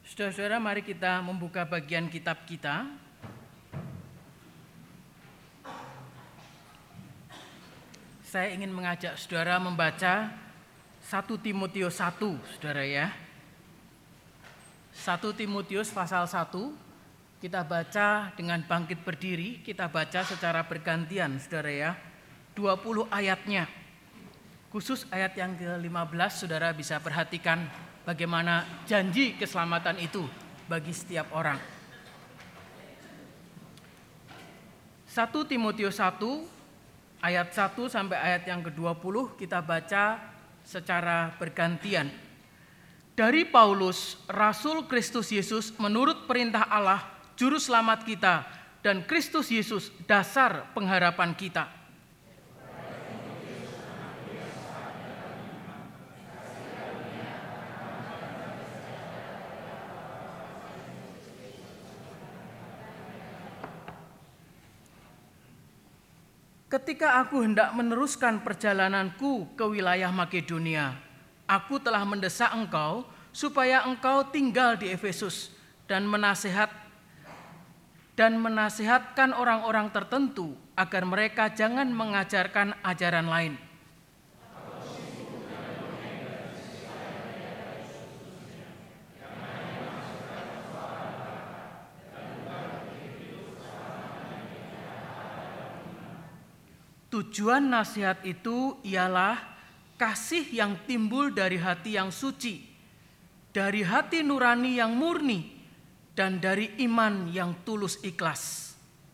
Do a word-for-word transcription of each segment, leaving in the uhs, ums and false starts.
Saudara-saudara, mari kita membuka bagian kitab kita. Saya ingin mengajak saudara membaca satu Timotius satu, saudara ya. satu Timotius pasal satu, kita baca dengan bangkit berdiri, kita baca secara bergantian, saudara ya. dua puluh ayatnya. Khusus ayat yang ke lima belas, saudara bisa perhatikan bagaimana janji keselamatan itu bagi setiap orang. satu Timotius satu ayat satu sampai ayat yang ke dua puluh kita baca secara bergantian. Dari Paulus, Rasul Kristus Yesus menurut perintah Allah, Juru Selamat kita, dan Kristus Yesus dasar pengharapan kita. Ketika aku hendak meneruskan perjalananku ke wilayah Makedonia, aku telah mendesak engkau supaya engkau tinggal di Efesus dan menasihat dan menasihatkan orang-orang tertentu agar mereka jangan mengajarkan ajaran lain. Tujuan nasihat itu ialah kasih yang timbul dari hati yang suci, dari hati nurani yang murni, dan dari iman yang tulus ikhlas.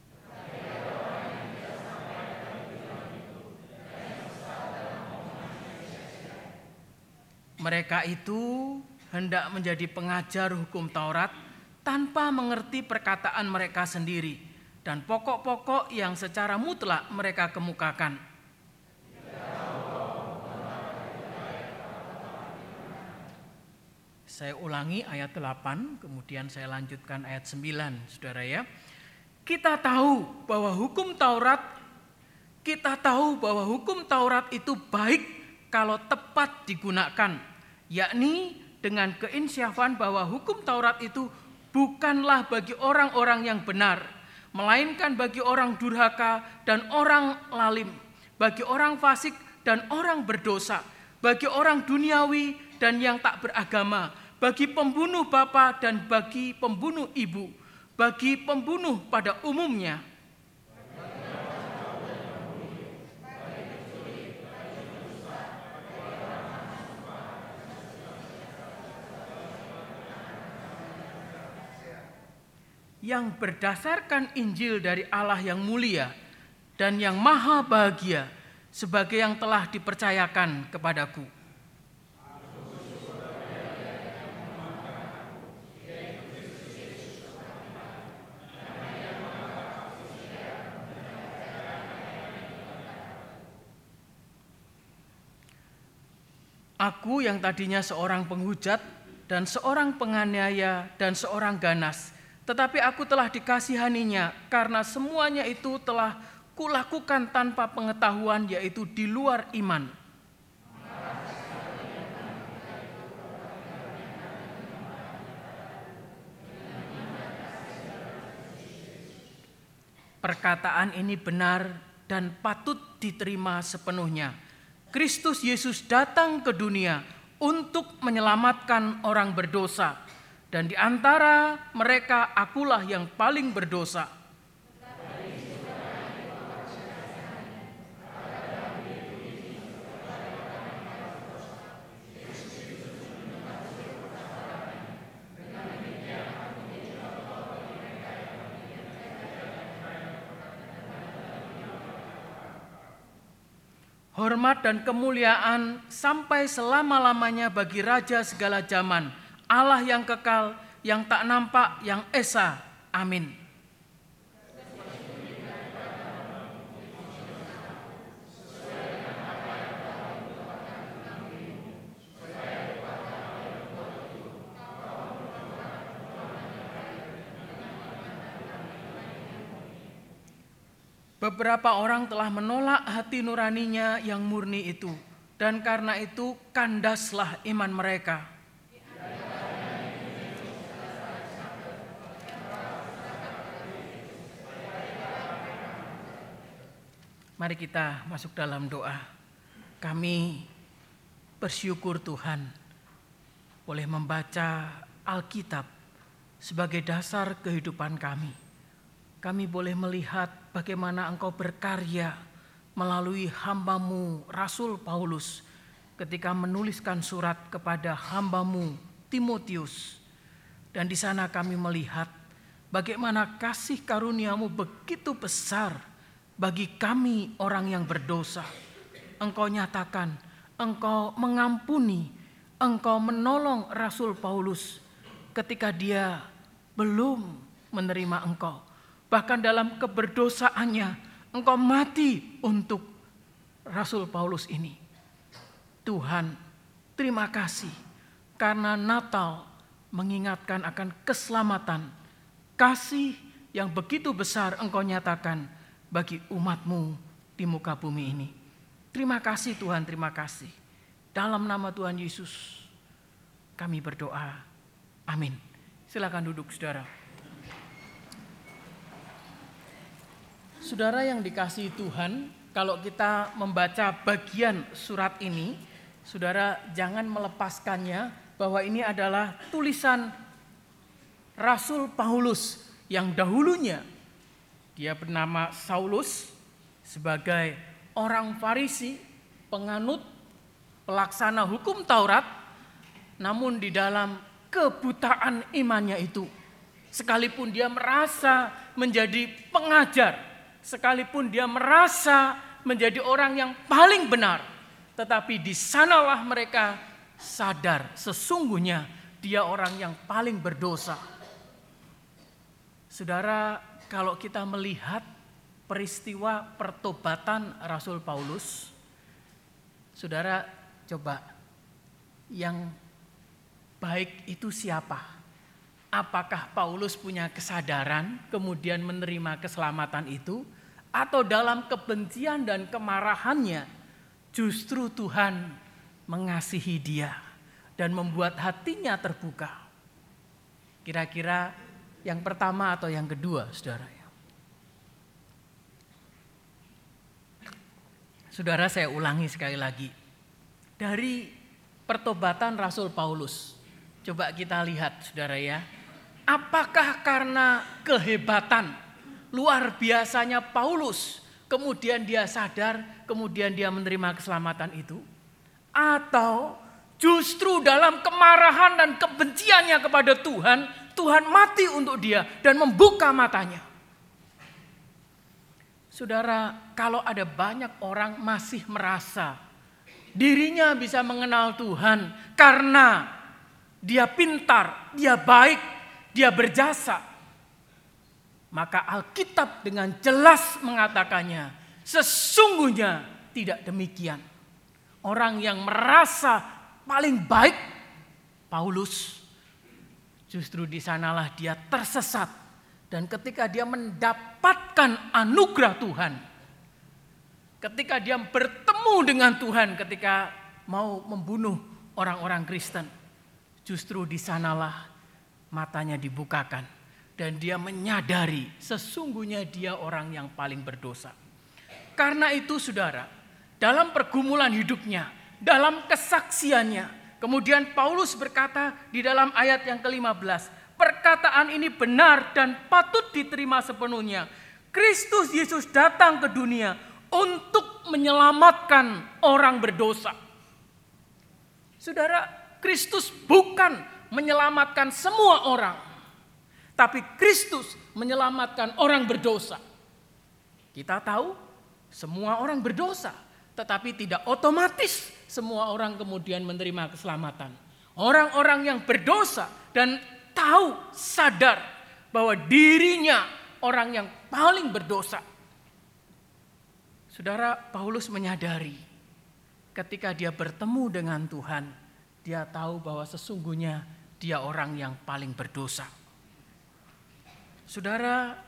Mereka itu hendak menjadi pengajar hukum Taurat tanpa mengerti perkataan mereka sendiri dan pokok-pokok yang secara mutlak mereka kemukakan. Saya ulangi ayat delapan, kemudian saya lanjutkan ayat sembilan, saudara ya. Kita tahu bahwa hukum Taurat, kita tahu bahwa hukum Taurat itu baik kalau tepat digunakan, yakni dengan keinsyafan bahwa hukum Taurat itu bukanlah bagi orang-orang yang benar, melainkan bagi orang durhaka dan orang lalim, bagi orang fasik dan orang berdosa, bagi orang duniawi dan yang tak beragama, bagi pembunuh bapa dan bagi pembunuh ibu, bagi pembunuh pada umumnya. Yang berdasarkan Injil dari Allah yang mulia dan yang maha bahagia sebagai yang telah dipercayakan kepadaku. Aku yang tadinya seorang penghujat dan seorang penganiaya dan seorang ganas, tetapi aku telah dikasihaninya karena semuanya itu telah kulakukan tanpa pengetahuan, yaitu di luar iman. Perkataan ini benar dan patut diterima sepenuhnya. Kristus Yesus datang ke dunia untuk menyelamatkan orang berdosa, dan di antara mereka akulah yang paling berdosa. Hormat dan kemuliaan sampai selama-lamanya bagi Raja segala zaman, Allah yang kekal, yang tak nampak, yang esa. Amin. Beberapa orang telah menolak hati nuraninya yang murni itu, dan karena itu kandaslah iman mereka. Mari kita masuk dalam doa. Kami bersyukur Tuhan boleh membaca Alkitab sebagai dasar kehidupan kami. Kami boleh melihat bagaimana Engkau berkarya melalui hamba-Mu Rasul Paulus ketika menuliskan surat kepada hamba-Mu Timotius. Dan di sana kami melihat bagaimana kasih karunia-Mu begitu besar bagi kami orang yang berdosa. Engkau nyatakan, Engkau mengampuni, Engkau menolong Rasul Paulus ketika dia belum menerima Engkau. Bahkan dalam keberdosaannya, Engkau mati untuk Rasul Paulus ini. Tuhan, terima kasih karena Natal mengingatkan akan keselamatan, kasih yang begitu besar Engkau nyatakan bagi umat-Mu di muka bumi ini. Terima kasih Tuhan, terima kasih. Dalam nama Tuhan Yesus kami berdoa. Amin. Silakan duduk saudara. Saudara yang dikasihi Tuhan, kalau kita membaca bagian surat ini, saudara jangan melepaskannya bahwa ini adalah tulisan Rasul Paulus yang dahulunya dia bernama Saulus sebagai orang Farisi, penganut, pelaksana hukum Taurat, namun di dalam kebutaan imannya itu, sekalipun dia merasa menjadi pengajar, sekalipun dia merasa menjadi orang yang paling benar, tetapi di sanalah mereka sadar sesungguhnya dia orang yang paling berdosa. Saudara, kalau kita melihat peristiwa pertobatan Rasul Paulus, saudara coba yang baik itu siapa? Apakah Paulus punya kesadaran kemudian menerima keselamatan itu? Atau dalam kebencian dan kemarahannya justru Tuhan mengasihi dia dan membuat hatinya terbuka? Kira-kira yang pertama atau yang kedua, saudara? Saudara, saya ulangi sekali lagi. Dari pertobatan Rasul Paulus, coba kita lihat saudara ya. Apakah karena kehebatan luar biasanya Paulus, kemudian dia sadar, kemudian dia menerima keselamatan itu? Atau justru dalam kemarahan dan kebenciannya kepada Tuhan, Tuhan mati untuk dia dan membuka matanya? Saudara, kalau ada banyak orang masih merasa dirinya bisa mengenal Tuhan karena dia pintar, dia baik, dia berjasa, maka Alkitab dengan jelas mengatakannya, sesungguhnya tidak demikian. Orang yang merasa paling baik, Paulus, justru di sanalah dia tersesat. Dan ketika dia mendapatkan anugerah Tuhan, ketika dia bertemu dengan Tuhan, ketika mau membunuh orang-orang Kristen, justru di sanalah matanya dibukakan dan dia menyadari sesungguhnya dia orang yang paling berdosa. Karena itu saudara, dalam pergumulan hidupnya, dalam kesaksiannya, kemudian Paulus berkata di dalam ayat yang kelima belas, perkataan ini benar dan patut diterima sepenuhnya. Kristus Yesus datang ke dunia untuk menyelamatkan orang berdosa. Saudara, Kristus bukan menyelamatkan semua orang, tapi Kristus menyelamatkan orang berdosa. Kita tahu semua orang berdosa, tetapi tidak otomatis semua orang kemudian menerima keselamatan. Orang-orang yang berdosa dan tahu, sadar bahwa dirinya orang yang paling berdosa. Saudara, Paulus menyadari ketika dia bertemu dengan Tuhan, dia tahu bahwa sesungguhnya dia orang yang paling berdosa. Saudara,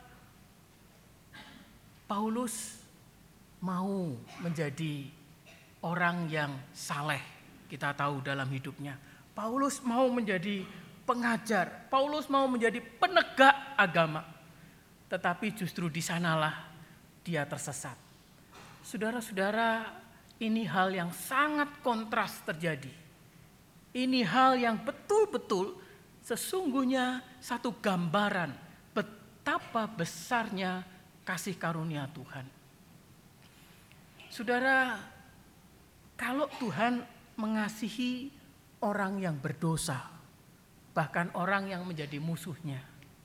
Paulus mau menjadi orang yang saleh. Kita tahu dalam hidupnya. Paulus mau menjadi pengajar, Paulus mau menjadi penegak agama. Tetapi justru di sanalah dia tersesat. Saudara-saudara, ini hal yang sangat kontras terjadi. Ini hal yang betul-betul sesungguhnya satu gambaran betapa besarnya kasih karunia Tuhan. Saudara, kalau Tuhan mengasihi orang yang berdosa, bahkan orang yang menjadi musuhnya,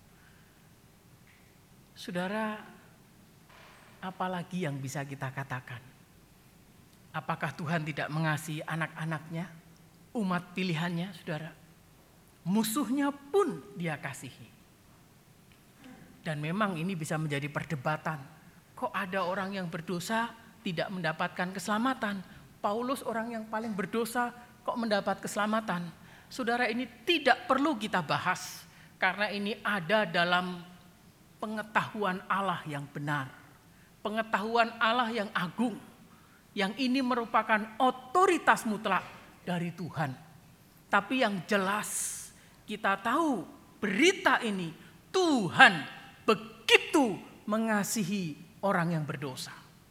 saudara, apalagi yang bisa kita katakan? Apakah Tuhan tidak mengasihi anak-anaknya, umat pilihannya, saudara? Musuhnya pun Dia kasihi. Dan memang ini bisa menjadi perdebatan. Kok ada orang yang berdosa tidak mendapatkan keselamatan? Paulus orang yang paling berdosa kok mendapat keselamatan? Saudara, ini tidak perlu kita bahas. Karena ini ada dalam pengetahuan Allah yang benar. Pengetahuan Allah yang agung. Yang ini merupakan otoritas mutlak dari Tuhan. Tapi yang jelas kita tahu berita ini, Tuhan begitu mengasihi orang yang berdosa.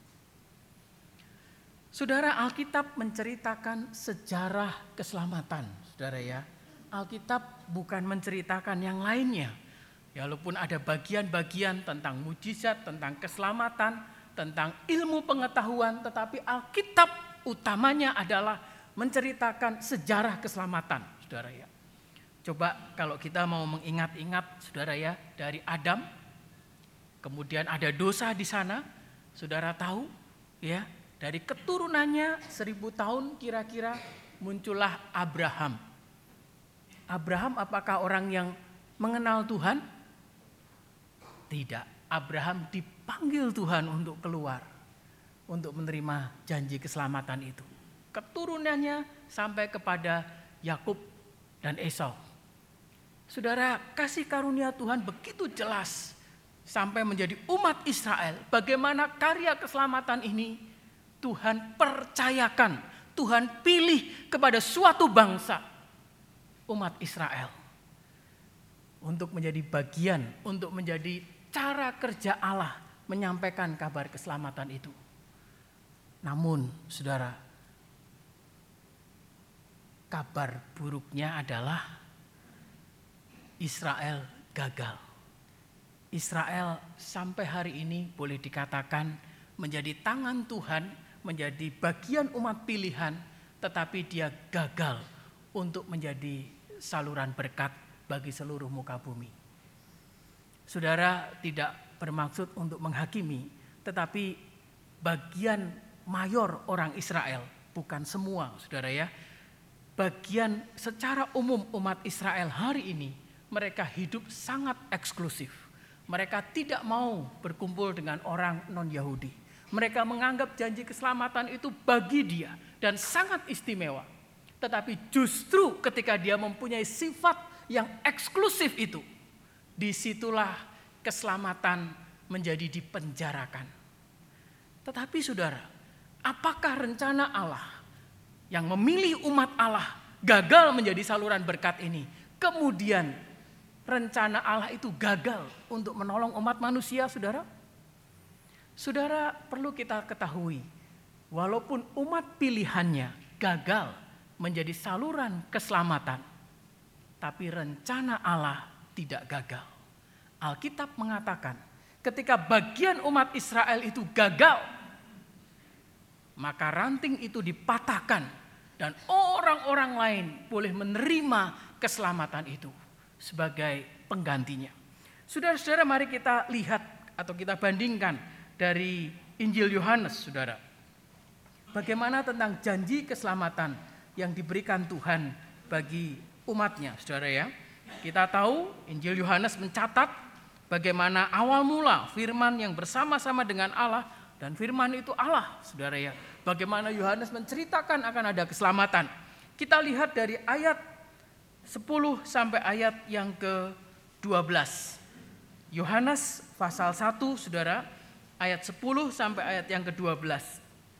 Saudara, Alkitab menceritakan sejarah keselamatan, saudara ya. Alkitab bukan menceritakan yang lainnya. Ya, walaupun ada bagian-bagian tentang mujizat, tentang keselamatan, tentang ilmu pengetahuan, tetapi Alkitab utamanya adalah menceritakan sejarah keselamatan, saudara ya. Coba kalau kita mau mengingat-ingat, saudara ya, dari Adam, kemudian ada dosa di sana, saudara tahu ya, dari keturunannya seribu tahun kira-kira muncullah Abraham. Abraham apakah orang yang mengenal Tuhan? Tidak. Abraham dipanggil Tuhan untuk keluar, untuk menerima janji keselamatan itu. Keturunannya sampai kepada Yakub dan Esau. Saudara, kasih karunia Tuhan begitu jelas sampai menjadi umat Israel. Bagaimana karya keselamatan ini Tuhan percayakan, Tuhan pilih kepada suatu bangsa, umat Israel, untuk menjadi bagian, untuk menjadi cara kerja Allah menyampaikan kabar keselamatan itu. Namun, saudara, kabar buruknya adalah Israel gagal. Israel sampai hari ini boleh dikatakan menjadi tangan Tuhan, menjadi bagian umat pilihan, tetapi dia gagal untuk menjadi saluran berkat bagi seluruh muka bumi. Saudara, tidak bermaksud untuk menghakimi, tetapi bagian mayor orang Israel, bukan semua, saudara ya. Bagian secara umum umat Israel hari ini, mereka hidup sangat eksklusif. Mereka tidak mau berkumpul dengan orang non-Yahudi. Mereka menganggap janji keselamatan itu bagi dia dan sangat istimewa. Tetapi justru ketika dia mempunyai sifat yang eksklusif itu, disitulah keselamatan menjadi dipenjarakan. Tetapi saudara, apakah rencana Allah yang memilih umat Allah gagal menjadi saluran berkat ini, kemudian rencana Allah itu gagal untuk menolong umat manusia, saudara? Saudara, perlu kita ketahui, walaupun umat pilihannya gagal menjadi saluran keselamatan, tapi rencana Allah tidak gagal. Alkitab mengatakan, ketika bagian umat Israel itu gagal, maka ranting itu dipatahkan dan orang-orang lain boleh menerima keselamatan itu sebagai penggantinya. Saudara-saudara, mari kita lihat atau kita bandingkan dari Injil Yohanes, saudara. Bagaimana tentang janji keselamatan yang diberikan Tuhan bagi umatnya, saudara ya. Kita tahu Injil Yohanes mencatat bagaimana awal mula firman yang bersama-sama dengan Allah, dan firman itu Allah, saudara ya. Bagaimana Yohanes menceritakan akan ada keselamatan. Kita lihat dari ayat sepuluh sampai ayat yang ke dua belas. Yohanes pasal satu, saudara, ayat sepuluh sampai ayat yang ke dua belas.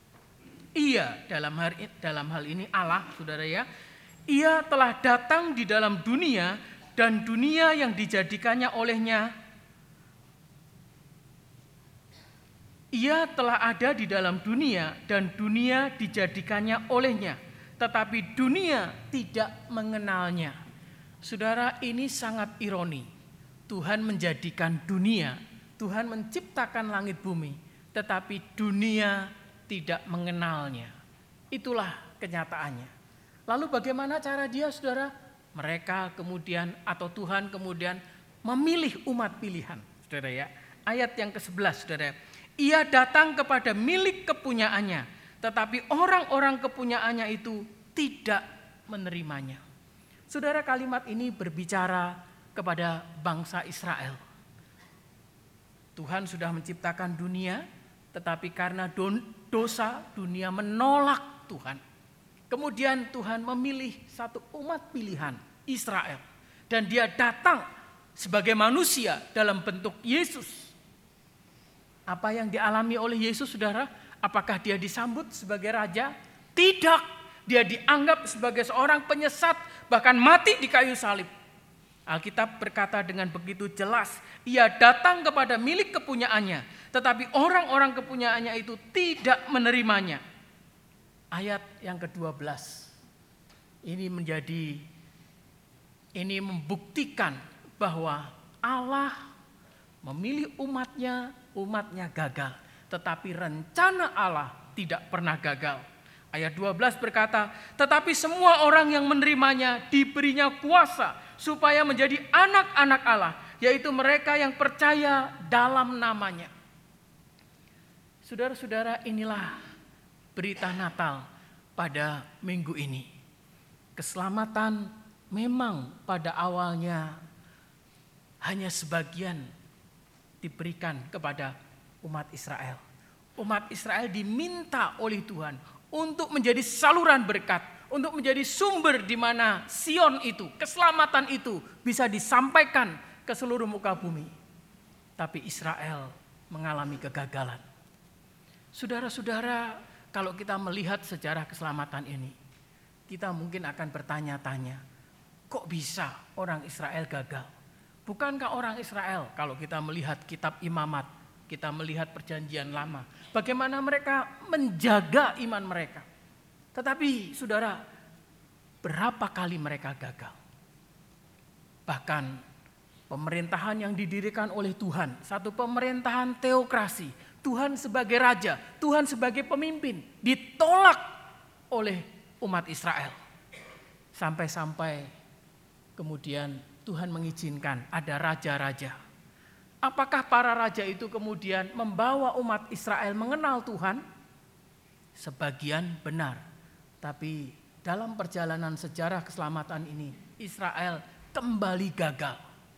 Ia dalam hal, dalam hal ini Allah, saudara ya, ia telah datang di dalam dunia dan dunia yang dijadikannya olehnya Ia telah ada di dalam dunia dan dunia dijadikannya olehnya, tetapi dunia tidak mengenalnya. Saudara, ini sangat ironi. Tuhan menjadikan dunia, Tuhan menciptakan langit bumi, tetapi dunia tidak mengenalnya. Itulah kenyataannya. Lalu bagaimana cara dia, saudara? Mereka kemudian atau Tuhan kemudian memilih umat pilihan, saudara ya. Ayat yang kesebelas, saudara. Ia datang kepada milik kepunyaannya, tetapi orang-orang kepunyaannya itu tidak menerimanya. Saudara, kalimat ini berbicara kepada bangsa Israel. Tuhan sudah menciptakan dunia, tetapi karena dosa dunia menolak Tuhan. Kemudian Tuhan memilih satu umat pilihan, Israel. Dan dia datang sebagai manusia dalam bentuk Yesus. Apa yang dialami oleh Yesus, saudara? Apakah dia disambut sebagai raja? Tidak. Dia dianggap sebagai seorang penyesat, bahkan mati di kayu salib. Alkitab berkata dengan begitu jelas, ia datang kepada milik kepunyaannya, tetapi orang-orang kepunyaannya itu tidak menerimanya. Ayat yang kedua belas. Ini menjadi, ini membuktikan bahwa Allah memilih umatnya, umatnya gagal. Tetapi rencana Allah tidak pernah gagal. Ayat dua belas berkata, tetapi semua orang yang menerimanya diberinya kuasa supaya menjadi anak-anak Allah, yaitu mereka yang percaya dalam namanya. Saudara-saudara, inilah berita Natal pada minggu ini. Keselamatan memang pada awalnya hanya sebagian diberikan kepada umat Israel. Umat Israel diminta oleh Tuhan untuk menjadi saluran berkat, untuk menjadi sumber di mana Sion itu, keselamatan itu bisa disampaikan ke seluruh muka bumi. Tapi Israel mengalami kegagalan. Saudara-saudara, kalau kita melihat sejarah keselamatan ini, kita mungkin akan bertanya-tanya, kok bisa orang Israel gagal? Bukankah orang Israel, kalau kita melihat kitab Imamat, kita melihat perjanjian lama, bagaimana mereka menjaga iman mereka. Tetapi saudara, berapa kali mereka gagal? Bahkan pemerintahan yang didirikan oleh Tuhan, satu pemerintahan teokrasi, Tuhan sebagai raja, Tuhan sebagai pemimpin, ditolak oleh umat Israel. Sampai-sampai kemudian Tuhan mengizinkan ada raja-raja. Apakah para raja itu kemudian membawa umat Israel mengenal Tuhan? Sebagian benar. Tapi dalam perjalanan sejarah keselamatan ini, Israel kembali gagal.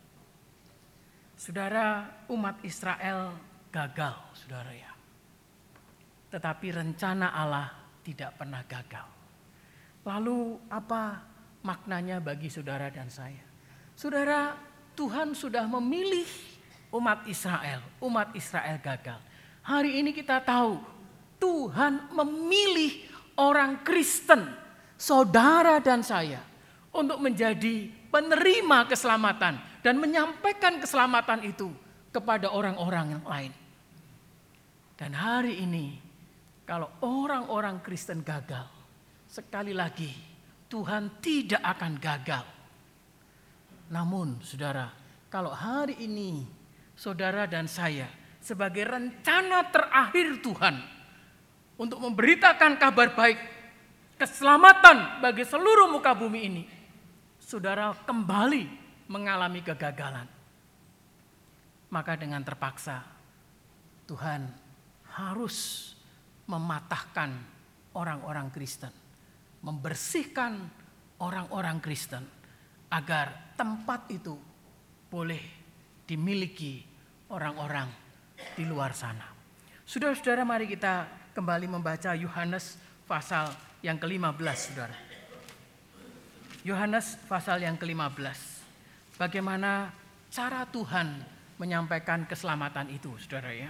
Saudara, umat Israel gagal, saudara ya. Tetapi rencana Allah tidak pernah gagal. Lalu apa maknanya bagi saudara dan saya? Saudara, Tuhan sudah memilih umat Israel. Umat Israel gagal. Hari ini kita tahu Tuhan memilih orang Kristen, saudara dan saya, untuk menjadi penerima keselamatan dan menyampaikan keselamatan itu kepada orang-orang yang lain. Dan hari ini kalau orang-orang Kristen gagal, sekali lagi Tuhan tidak akan gagal. Namun saudara, kalau hari ini saudara dan saya sebagai rencana terakhir Tuhan untuk memberitakan kabar baik, keselamatan bagi seluruh muka bumi ini, saudara kembali mengalami kegagalan. Maka dengan terpaksa Tuhan harus mematahkan orang-orang Kristen, membersihkan orang-orang Kristen agar tempat itu boleh dimiliki orang-orang di luar sana. Saudara-saudara, mari kita kembali membaca Yohanes pasal yang kelima belas, saudara. Yohanes pasal yang kelima belas. Bagaimana cara Tuhan menyampaikan keselamatan itu, saudara ya.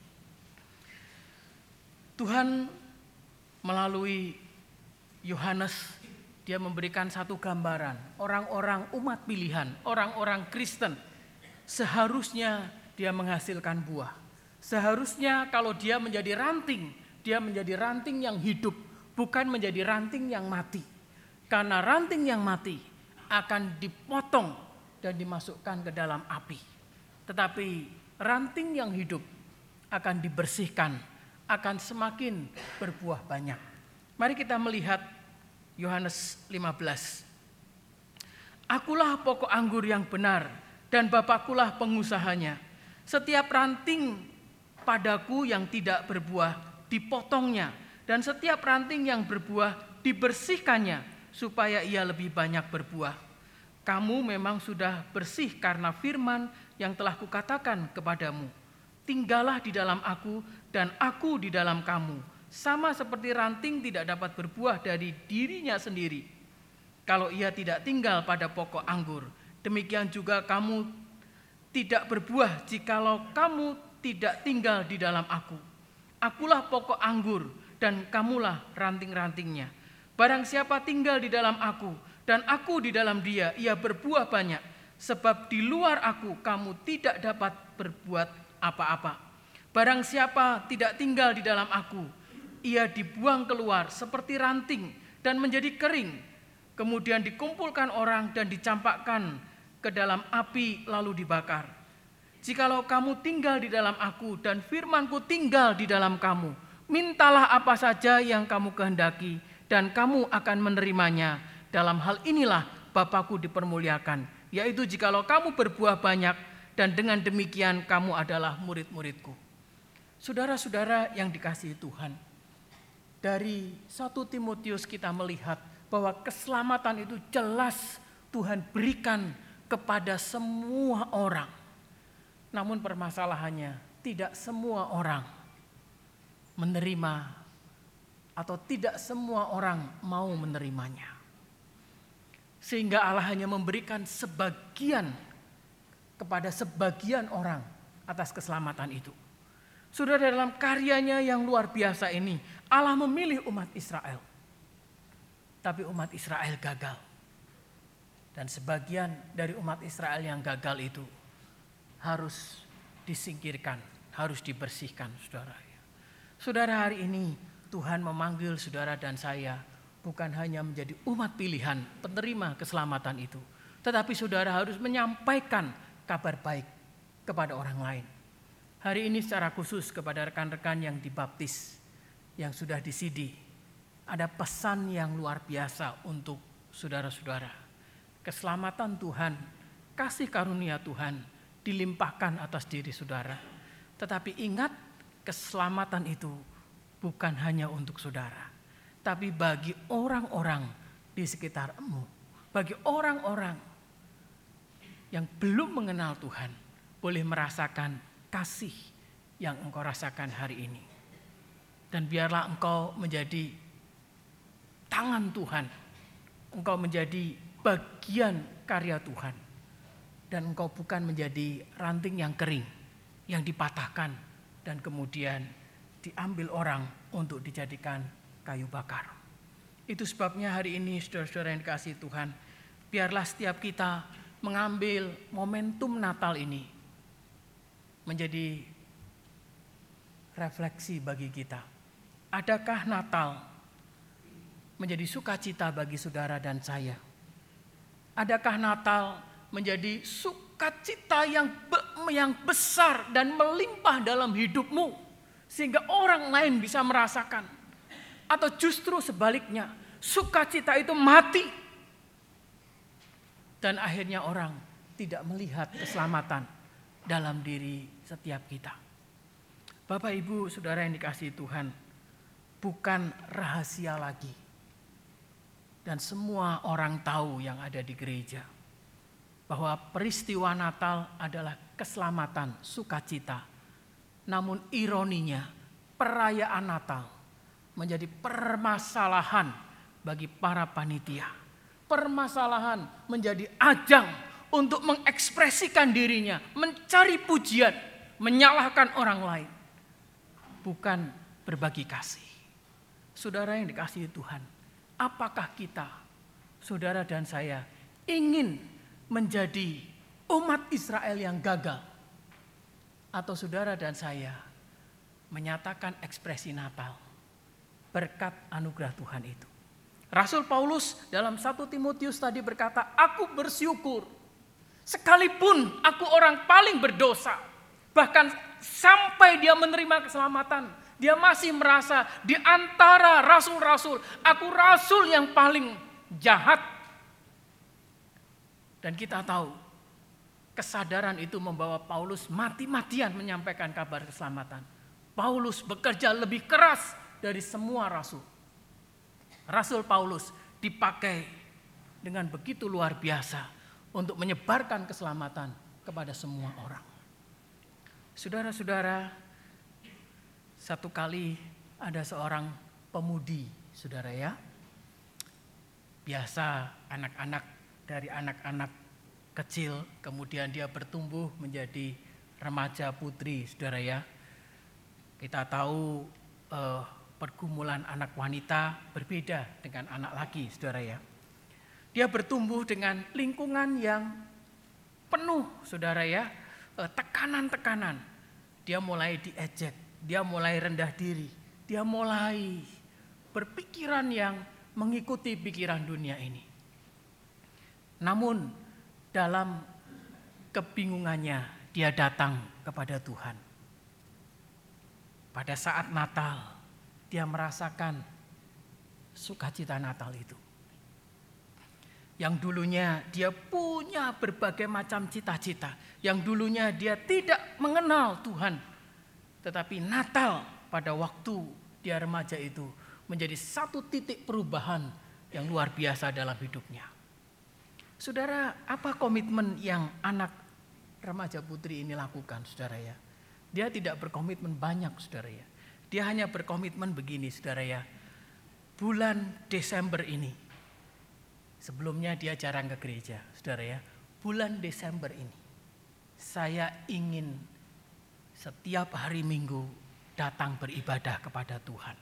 Tuhan melalui Yohanes, dia memberikan satu gambaran. Orang-orang umat pilihan, orang-orang Kristen, seharusnya dia menghasilkan buah. Seharusnya kalau dia menjadi ranting, dia menjadi ranting yang hidup, bukan menjadi ranting yang mati. Karena ranting yang mati akan dipotong dan dimasukkan ke dalam api. Tetapi ranting yang hidup akan dibersihkan, akan semakin berbuah banyak. Mari kita melihat Yohanes lima belas. Akulah pokok anggur yang benar dan Bapakkulah pengusahanya. Setiap ranting padaku yang tidak berbuah dipotongnya, dan setiap ranting yang berbuah dibersihkannya supaya ia lebih banyak berbuah. Kamu memang sudah bersih karena firman yang telah kukatakan kepadamu. Tinggallah di dalam aku dan aku di dalam kamu. Sama seperti ranting tidak dapat berbuah dari dirinya sendiri kalau ia tidak tinggal pada pokok anggur. Demikian juga kamu tidak berbuah jikalau kamu tidak tinggal di dalam aku. Akulah pokok anggur dan kamulah ranting-rantingnya. Barang siapa tinggal di dalam aku dan aku di dalam dia, ia berbuah banyak. Sebab di luar aku kamu tidak dapat berbuat apa-apa. Barang siapa tidak tinggal di dalam aku, ia dibuang keluar seperti ranting dan menjadi kering. Kemudian dikumpulkan orang dan dicampakkan ke dalam api lalu dibakar. Jikalau kamu tinggal di dalam aku dan firmanku tinggal di dalam kamu, mintalah apa saja yang kamu kehendaki dan kamu akan menerimanya. Dalam hal inilah Bapakku dipermuliakan, yaitu jikalau kamu berbuah banyak dan dengan demikian kamu adalah murid-muridku. Saudara-saudara yang dikasihi Tuhan, dari satu Timotius kita melihat bahwa keselamatan itu jelas Tuhan berikan kepada semua orang. Namun permasalahannya, tidak semua orang menerima atau tidak semua orang mau menerimanya. Sehingga Allah hanya memberikan sebagian kepada sebagian orang atas keselamatan itu. Sudah dalam karyanya yang luar biasa ini, Allah memilih umat Israel. Tapi umat Israel gagal. Dan sebagian dari umat Israel yang gagal itu harus disingkirkan, harus dibersihkan, saudara. Saudara, hari ini Tuhan memanggil saudara dan saya bukan hanya menjadi umat pilihan penerima keselamatan itu, tetapi saudara harus menyampaikan kabar baik kepada orang lain. Hari ini secara khusus kepada rekan-rekan yang dibaptis, yang sudah disidi, ada pesan yang luar biasa untuk saudara-saudara. Keselamatan Tuhan, kasih karunia Tuhan dilimpahkan atas diri saudara. Tetapi ingat, keselamatan itu bukan hanya untuk saudara, tapi bagi orang-orang di sekitarmu, bagi orang-orang yang belum mengenal Tuhan, boleh merasakan kasih yang engkau rasakan hari ini. Dan biarlah engkau menjadi tangan Tuhan, engkau menjadi bagian karya Tuhan. Dan engkau bukan menjadi ranting yang kering, yang dipatahkan dan kemudian diambil orang untuk dijadikan kayu bakar. Itu sebabnya hari ini saudara-saudara yang dikasihi Tuhan, biarlah setiap kita mengambil momentum Natal ini menjadi refleksi bagi kita. Adakah Natal menjadi sukacita bagi saudara dan saya? Adakah Natal menjadi sukacita yang yang besar dan melimpah dalam hidupmu sehingga orang lain bisa merasakan? Atau justru sebaliknya, sukacita itu mati dan akhirnya orang tidak melihat keselamatan dalam diri setiap kita. Bapak, Ibu, saudara yang dikasihi Tuhan, bukan rahasia lagi dan semua orang tahu yang ada di gereja bahwa peristiwa Natal adalah keselamatan, sukacita. Namun ironinya, perayaan Natal menjadi permasalahan bagi para panitia. Permasalahan menjadi ajang untuk mengekspresikan dirinya, mencari pujian, menyalahkan orang lain. Bukan berbagi kasih. Saudara yang dikasihi Tuhan, apakah kita, saudara dan saya, ingin menjadi umat Israel yang gagal? Atau saudara dan saya menyatakan ekspresi Natal berkat anugerah Tuhan itu. Rasul Paulus dalam satu Timotius tadi berkata, aku bersyukur sekalipun aku orang paling berdosa, bahkan sampai dia menerima keselamatan, dia masih merasa di antara rasul-rasul, aku rasul yang paling jahat. Dan kita tahu, kesadaran itu membawa Paulus mati-matian menyampaikan kabar keselamatan. Paulus bekerja lebih keras dari semua rasul. Rasul Paulus dipakai dengan begitu luar biasa untuk menyebarkan keselamatan kepada semua orang. Saudara-saudara, satu kali ada seorang pemudi, saudara ya. Biasa anak-anak dari anak-anak kecil, kemudian dia bertumbuh menjadi remaja putri, saudara ya. Kita tahu eh, pergumulan anak wanita berbeda dengan anak laki, saudara ya. Dia bertumbuh dengan lingkungan yang penuh, saudara ya, tekanan-tekanan. Dia mulai diejek, dia mulai rendah diri, dia mulai berpikiran yang mengikuti pikiran dunia ini. Namun dalam kebingungannya dia datang kepada Tuhan. Pada saat Natal, dia merasakan sukacita Natal itu. Yang dulunya dia punya berbagai macam cita-cita. Yang dulunya dia tidak mengenal Tuhan. Tetapi Natal pada waktu dia remaja itu menjadi satu titik perubahan yang luar biasa dalam hidupnya. Saudara, apa komitmen yang anak remaja putri ini lakukan, saudara ya? Dia tidak berkomitmen banyak, saudara ya. Dia hanya berkomitmen begini, saudara ya. Bulan Desember ini, sebelumnya dia jarang ke gereja, saudara ya. Bulan Desember ini, saya ingin setiap hari Minggu datang beribadah kepada Tuhan.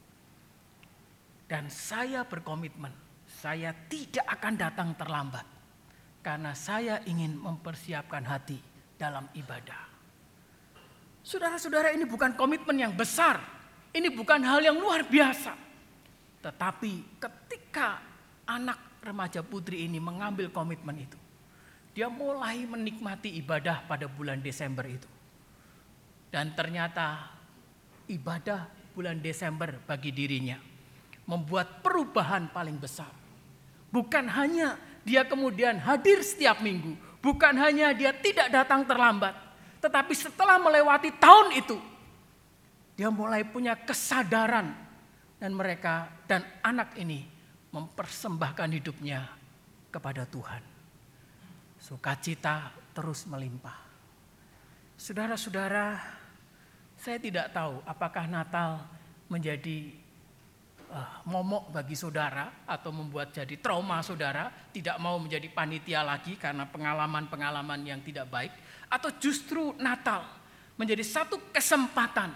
Dan saya berkomitmen, saya tidak akan datang terlambat. Karena saya ingin mempersiapkan hati dalam ibadah. Saudara-saudara, ini bukan komitmen yang besar. Ini bukan hal yang luar biasa. Tetapi ketika anak remaja putri ini mengambil komitmen itu, dia mulai menikmati ibadah pada bulan Desember itu. Dan ternyata ibadah bulan Desember bagi dirinya membuat perubahan paling besar. Bukan hanya dia kemudian hadir setiap minggu, bukan hanya dia tidak datang terlambat, tetapi setelah melewati tahun itu, dia mulai punya kesadaran dan mereka dan anak ini mempersembahkan hidupnya kepada Tuhan. Sukacita terus melimpah. Saudara-saudara, saya tidak tahu apakah Natal menjadi uh, momok bagi saudara atau membuat jadi trauma saudara, tidak mau menjadi panitia lagi karena pengalaman-pengalaman yang tidak baik, atau justru Natal menjadi satu kesempatan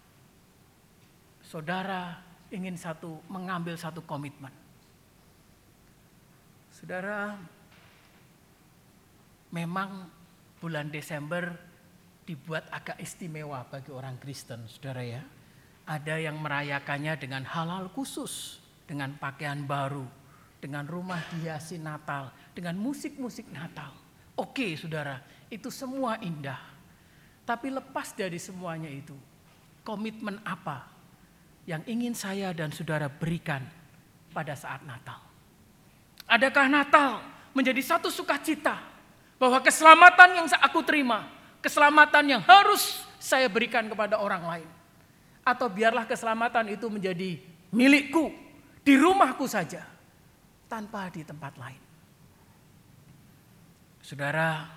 saudara ingin satu mengambil satu komitmen. Saudara, memang bulan Desember dibuat agak istimewa bagi orang Kristen, saudara ya. Ada yang merayakannya dengan hal-hal khusus, dengan pakaian baru, dengan rumah dihiasi Natal, dengan musik-musik Natal. Oke, saudara, itu semua indah. Tapi lepas dari semuanya itu, komitmen apa yang ingin saya dan saudara berikan pada saat Natal? Adakah Natal menjadi satu sukacita bahwa keselamatan yang aku terima, keselamatan yang harus saya berikan kepada orang lain? Atau biarlah keselamatan itu menjadi milikku, di rumahku saja, tanpa di tempat lain? Saudara,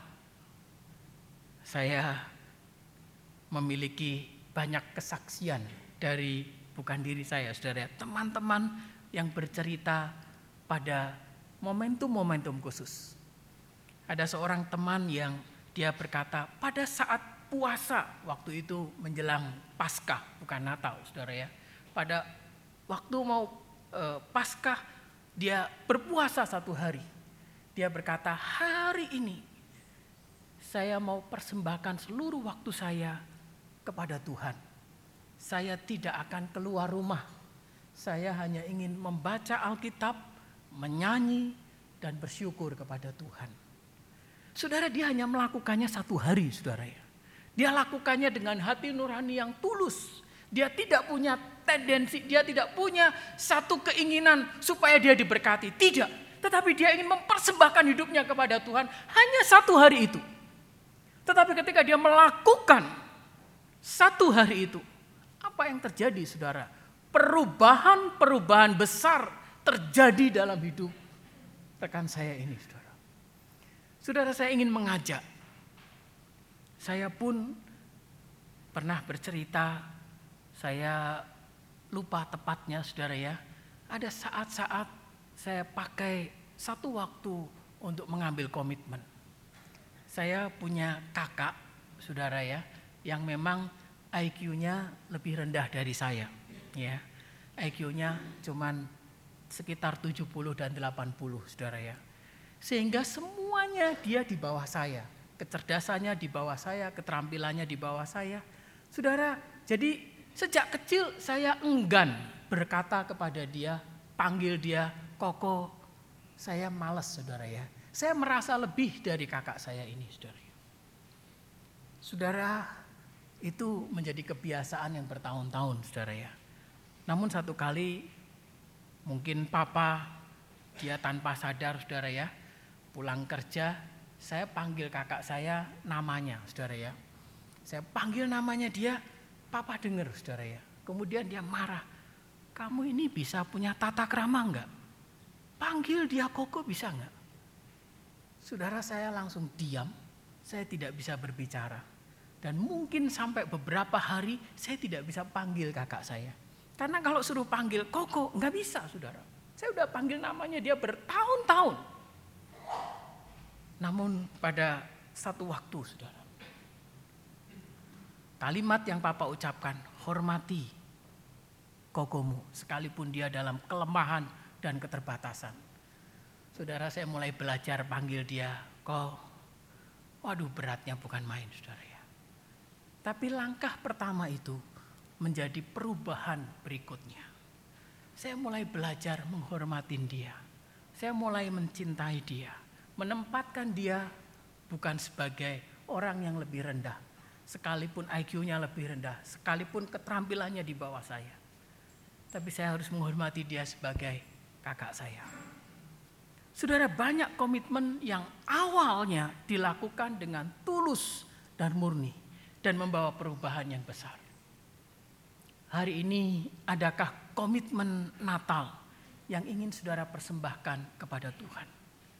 saya memiliki banyak kesaksian dari bukan diri saya, saudara, teman-teman yang bercerita pada momentum-momentum khusus. Ada seorang teman yang dia berkata pada saat puasa waktu itu menjelang Paskah, bukan Natal, saudara ya. Pada waktu mau e, Paskah dia berpuasa satu hari. Dia berkata, hari ini saya mau persembahkan seluruh waktu saya kepada Tuhan. saya tidak akan keluar rumah. Saya hanya ingin membaca Alkitab, menyanyi, dan bersyukur kepada Tuhan. Saudara, dia hanya melakukannya satu hari, saudara ya. Dia lakukannya dengan hati nurani yang tulus. Dia tidak punya tendensi, dia tidak punya satu keinginan supaya dia diberkati. Tidak, tetapi dia ingin mempersembahkan hidupnya kepada Tuhan hanya satu hari itu. Tetapi ketika dia melakukan satu hari itu, apa yang terjadi, saudara? Perubahan-perubahan besar terjadi dalam hidup rekan saya ini, saudara. Saudara, saya ingin mengajak. Saya pun pernah bercerita, saya lupa tepatnya, saudara ya. Ada saat-saat saya pakai satu waktu untuk mengambil komitmen. Saya punya kakak, saudara ya, yang memang I Q-nya lebih rendah dari saya. Ya, I Q-nya cuman sekitar tujuh puluh dan delapan puluh, saudara ya. Sehingga semuanya dia di bawah saya. Kecerdasannya di bawah saya, keterampilannya di bawah saya. Saudara, jadi sejak kecil saya enggan berkata kepada dia, panggil dia Koko. Saya malas, saudara ya. Saya merasa lebih dari kakak saya ini, saudara. Saudara, itu menjadi kebiasaan yang bertahun-tahun, saudara ya. Namun satu kali mungkin papa dia tanpa sadar, saudara ya, pulang kerja, saya panggil kakak saya namanya, saudara ya. Saya panggil namanya dia, papa dengar, saudara ya. Kemudian dia marah, kamu ini bisa punya tata krama enggak? Panggil dia Koko bisa enggak? Saudara, saya langsung diam, saya tidak bisa berbicara. Dan mungkin sampai beberapa hari saya tidak bisa panggil kakak saya. Karena kalau suruh panggil Koko, enggak bisa, saudara. Saya udah panggil namanya dia bertahun-tahun. Namun pada satu waktu, saudara, kalimat yang papa ucapkan, hormati Kokomu, sekalipun dia dalam kelemahan dan keterbatasan. Saudara, saya mulai belajar panggil dia Ko. Waduh, beratnya bukan main, saudara ya. Tapi langkah pertama itu menjadi perubahan berikutnya. Saya mulai belajar menghormati dia. Saya mulai mencintai dia. Menempatkan dia bukan sebagai orang yang lebih rendah. Sekalipun I Q-nya lebih rendah. Sekalipun keterampilannya di bawah saya. Tapi saya harus menghormati dia sebagai kakak saya. Saudara, banyak komitmen yang awalnya dilakukan dengan tulus dan murni. Dan membawa perubahan yang besar. Hari ini adakah komitmen Natal yang ingin saudara persembahkan kepada Tuhan?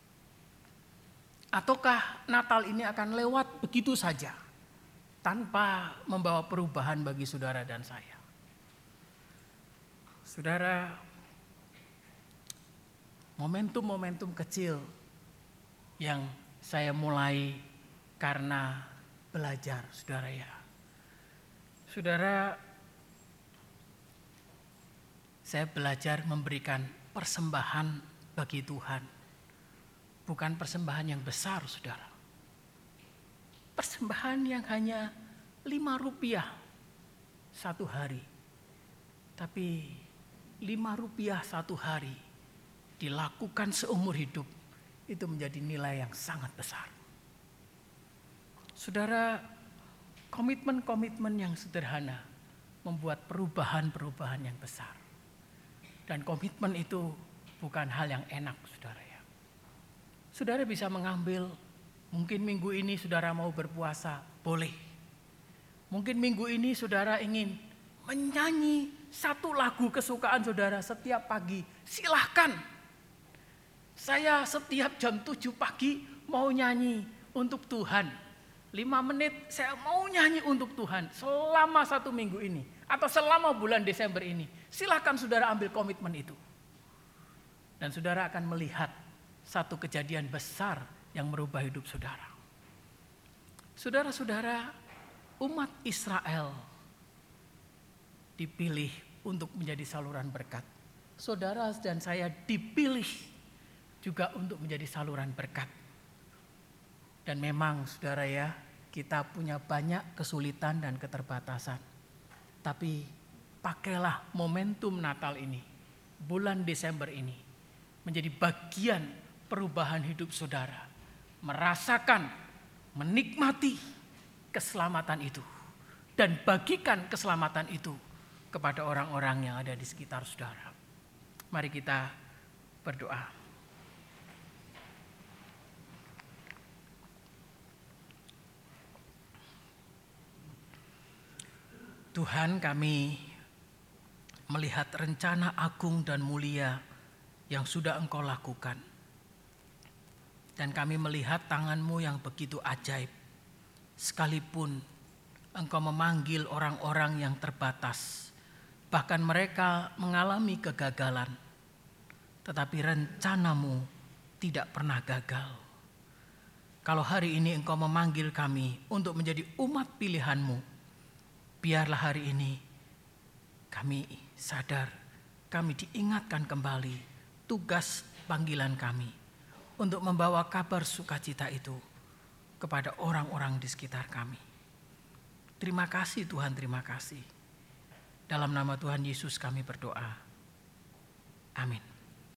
Ataukah Natal ini akan lewat begitu saja tanpa membawa perubahan bagi saudara dan saya? Saudara, momentum-momentum kecil yang saya mulai karena belajar, saudara ya. Saudara, saya belajar memberikan persembahan bagi Tuhan. Bukan persembahan yang besar, saudara. Persembahan yang hanya lima rupiah satu hari. Tapi lima rupiah satu hari dilakukan seumur hidup, itu menjadi nilai yang sangat besar. Saudara, komitmen-komitmen yang sederhana membuat perubahan-perubahan yang besar. Dan komitmen itu bukan hal yang enak, saudara ya. Saudara bisa mengambil, mungkin minggu ini saudara mau berpuasa, boleh. Mungkin minggu ini saudara ingin menyanyi satu lagu kesukaan saudara setiap pagi, silahkan. Saya setiap jam tujuh pagi mau nyanyi untuk Tuhan. Lima menit saya mau nyanyi untuk Tuhan selama satu minggu ini. Atau selama bulan Desember ini. Silahkan saudara ambil komitmen itu. Dan saudara akan melihat satu kejadian besar yang merubah hidup saudara. Saudara-saudara, umat Israel dipilih untuk menjadi saluran berkat. Saudara dan saya dipilih juga untuk menjadi saluran berkat. Dan memang saudara ya, kita punya banyak kesulitan dan keterbatasan. Tetapi pakailah momentum Natal ini, bulan Desember ini, menjadi bagian perubahan hidup saudara. Merasakan, menikmati keselamatan itu. Dan bagikan keselamatan itu kepada orang-orang yang ada di sekitar saudara. Mari kita berdoa. Tuhan, kami melihat rencana agung dan mulia yang sudah Engkau lakukan. Dan kami melihat tangan-Mu yang begitu ajaib. Sekalipun Engkau memanggil orang-orang yang terbatas, bahkan mereka mengalami kegagalan, tetapi rencana-Mu tidak pernah gagal. Kalau hari ini Engkau memanggil kami untuk menjadi umat pilihan-Mu, biarlah hari ini kami sadar, kami diingatkan kembali tugas panggilan kami untuk membawa kabar sukacita itu kepada orang-orang di sekitar kami. Terima kasih Tuhan, terima kasih. Dalam nama Tuhan Yesus kami berdoa. Amin.